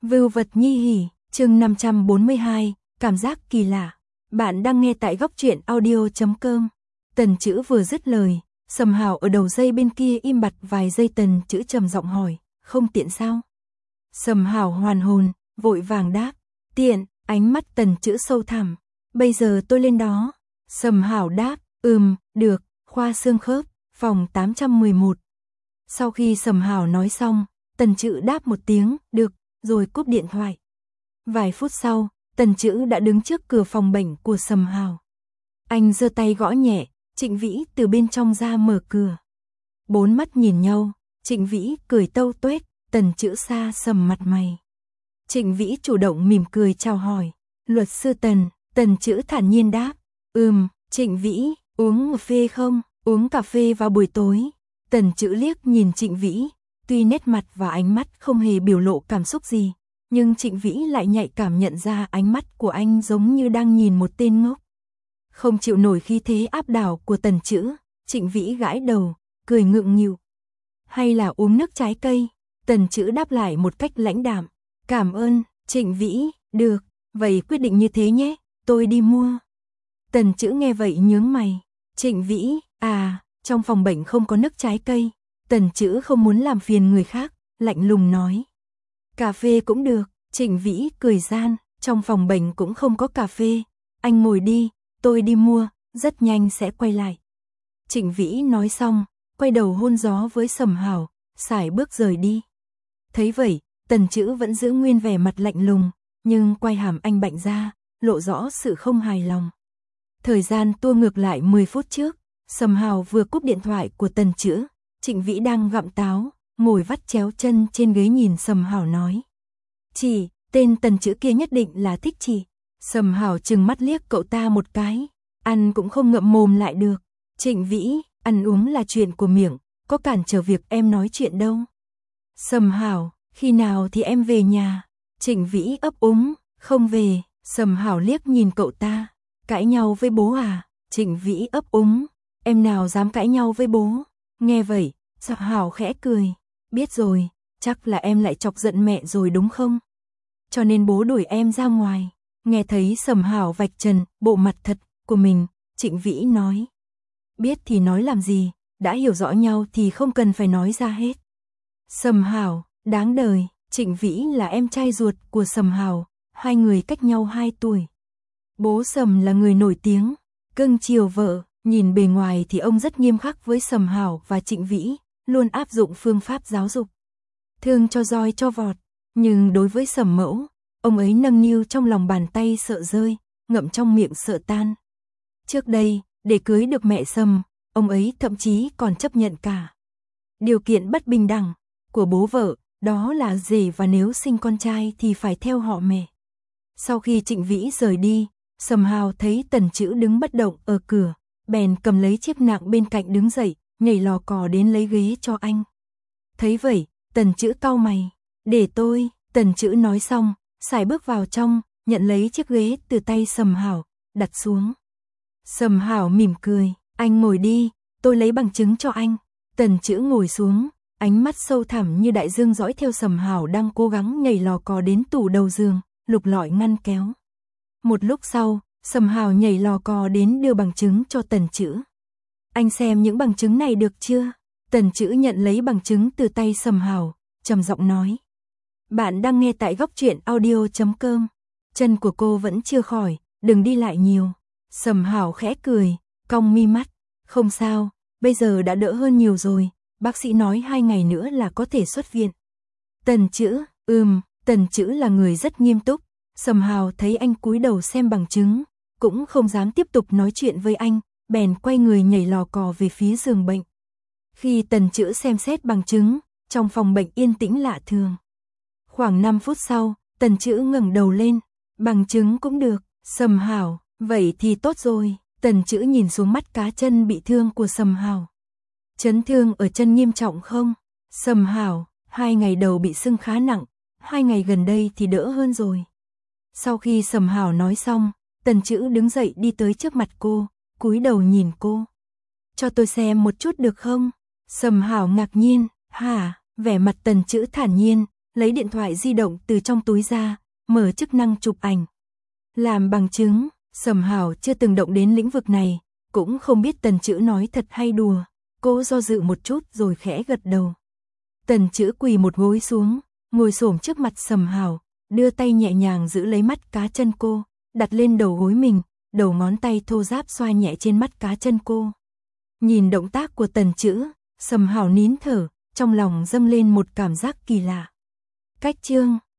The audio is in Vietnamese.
Vưu vật nhi hỉ, chương 542, cảm giác kỳ lạ. Bạn đang nghe tại góc truyện audio.com. Tần Chữ vừa dứt lời, Sầm Hào ở đầu dây bên kia im bặt vài giây. Tần Chữ trầm giọng hỏi, không tiện sao? Sầm Hào hoàn hồn, vội vàng đáp, tiện. Ánh mắt Tần Chữ sâu thẳm, bây giờ tôi lên đó. Sầm Hào đáp, được, khoa xương khớp, phòng 811. Sau khi Sầm Hào nói xong, Tần Chữ đáp một tiếng, được, rồi cúp điện thoại. Vài phút sau, Tần Chữ đã đứng trước cửa phòng bệnh của Sầm Hào. Anh giơ tay gõ nhẹ, Trịnh Vĩ từ bên trong ra mở cửa. Bốn mắt nhìn nhau, Trịnh Vĩ cười tâu tuét, Tần Chữ xa sầm mặt mày. Trịnh Vĩ chủ động mỉm cười chào hỏi, luật sư Tần. Tần Chữ thản nhiên đáp, Trịnh Vĩ, uống cà phê không? Uống cà phê vào buổi tối. Tần Chữ liếc nhìn Trịnh Vĩ, tuy nét mặt và ánh mắt không hề biểu lộ cảm xúc gì, nhưng Trịnh Vĩ lại nhạy cảm nhận ra ánh mắt của anh giống như đang nhìn một tên ngốc. Không chịu nổi khí thế áp đảo của Tần Chữ, Trịnh Vĩ gãi đầu, cười ngượng nghịu. Hay là uống nước trái cây? Tần Chữ đáp lại một cách lãnh đạm. Cảm ơn, Trịnh Vĩ, được, vậy quyết định như thế nhé, tôi đi mua. Tần Chữ nghe vậy nhướng mày. Trịnh Vĩ, trong phòng bệnh không có nước trái cây. Tần Chữ không muốn làm phiền người khác, lạnh lùng nói. Cà phê cũng được. Trịnh Vĩ cười gian, trong phòng bệnh cũng không có cà phê. Anh ngồi đi, tôi đi mua, rất nhanh sẽ quay lại. Trịnh Vĩ nói xong, quay đầu hôn gió với Sầm Hào, sải bước rời đi. Thấy vậy, Tần Chữ vẫn giữ nguyên vẻ mặt lạnh lùng, nhưng quai hàm anh bạnh ra, lộ rõ sự không hài lòng. Thời gian tua ngược lại 10 phút trước, Sầm Hào vừa cúp điện thoại của Tần Chữ. Trịnh Vĩ đang gặm táo, ngồi vắt chéo chân trên ghế nhìn Sầm Hào nói. Chị, tên Tần Chữ kia nhất định là thích chị. Sầm Hào trừng mắt liếc cậu ta một cái, ăn cũng không ngậm mồm lại được. Trịnh Vĩ, ăn uống là chuyện của miệng, có cản trở việc em nói chuyện đâu. Sầm Hào, khi nào thì em về nhà? Trịnh Vĩ ấp úng, không về. Sầm Hào liếc nhìn cậu ta, cãi nhau với bố à? Trịnh Vĩ ấp úng, em nào dám cãi nhau với bố? Nghe vậy, Sầm Hào khẽ cười, biết rồi, chắc là em lại chọc giận mẹ rồi đúng không? Cho nên bố đuổi em ra ngoài. Nghe thấy Sầm Hào vạch trần bộ mặt thật của mình, Trịnh Vĩ nói. Biết thì nói làm gì, đã hiểu rõ nhau thì không cần phải nói ra hết. Sầm Hào, đáng đời. Trịnh Vĩ là em trai ruột của Sầm Hào, hai người cách nhau 2 tuổi. Bố Sầm là người nổi tiếng, cưng chiều vợ, nhìn bề ngoài thì ông rất nghiêm khắc với Sầm Hào và Trịnh Vĩ, luôn áp dụng phương pháp giáo dục. Thương cho roi cho vọt, nhưng đối với Sầm mẫu, ông ấy nâng niu trong lòng bàn tay sợ rơi, ngậm trong miệng sợ tan. Trước đây, để cưới được mẹ Sầm, ông ấy thậm chí còn chấp nhận cả điều kiện bất bình đẳng của bố vợ, đó là rể và nếu sinh con trai thì phải theo họ mẹ. Sau khi Trịnh Vĩ rời đi, Sầm Hào thấy Tần Chữ đứng bất động ở cửa, bèn cầm lấy chiếc nạng bên cạnh đứng dậy, nhảy lò cò đến lấy ghế cho anh. Thấy vậy, Tần Chữ cau mày, để tôi. Tần Chữ nói xong, sải bước vào trong, nhận lấy chiếc ghế từ tay Sầm Hào, đặt xuống. Sầm Hào mỉm cười, anh ngồi đi, tôi lấy bằng chứng cho anh. Tần Chữ ngồi xuống, ánh mắt sâu thẳm như đại dương dõi theo Sầm Hào đang cố gắng nhảy lò cò đến tủ đầu giường, lục lọi ngăn kéo. Một lúc sau, Sầm Hào nhảy lò cò đến đưa bằng chứng cho Tần Chữ. Anh xem những bằng chứng này được chưa? Tần Chữ nhận lấy bằng chứng từ tay Sầm Hào, trầm giọng nói. Bạn đang nghe tại góc truyện audio.com. Chân của cô vẫn chưa khỏi, đừng đi lại nhiều. Sầm Hào khẽ cười, cong mi mắt. Không sao, bây giờ đã đỡ hơn nhiều rồi, bác sĩ nói 2 ngày nữa là có thể xuất viện. Tần Chữ, Tần Chữ là người rất nghiêm túc. Sầm Hào thấy anh cúi đầu xem bằng chứng, cũng không dám tiếp tục nói chuyện với anh, bèn quay người nhảy lò cò về phía giường bệnh. Khi Tần Chữ xem xét bằng chứng, trong phòng bệnh yên tĩnh lạ thường. Khoảng 5 phút sau, Tần Chữ ngẩng đầu lên, bằng chứng cũng được. Sầm Hào, vậy thì tốt rồi. Tần Chữ nhìn xuống mắt cá chân bị thương của Sầm Hào. Chấn thương ở chân nghiêm trọng không? Sầm Hào, 2 ngày đầu bị sưng khá nặng, 2 ngày gần đây thì đỡ hơn rồi. Sau khi Sầm Hào nói xong, Tần Chữ đứng dậy đi tới trước mặt cô, cúi đầu nhìn cô. Cho tôi xem một chút được không? Sầm Hào ngạc nhiên, hả? Vẻ mặt Tần Chữ thản nhiên, lấy điện thoại di động từ trong túi ra, mở chức năng chụp ảnh. Làm bằng chứng, Sầm Hảo chưa từng động đến lĩnh vực này, cũng không biết Tần Chữ nói thật hay đùa. Cô do dự một chút rồi khẽ gật đầu. Tần Chữ quỳ một gối xuống, ngồi xổm trước mặt Sầm Hảo, đưa tay nhẹ nhàng giữ lấy mắt cá chân cô, đặt lên đầu gối mình, đầu ngón tay thô ráp xoa nhẹ trên mắt cá chân cô. Nhìn động tác của Tần Chữ, Sầm Hảo nín thở, trong lòng dâng lên một cảm giác kỳ lạ. Cách chương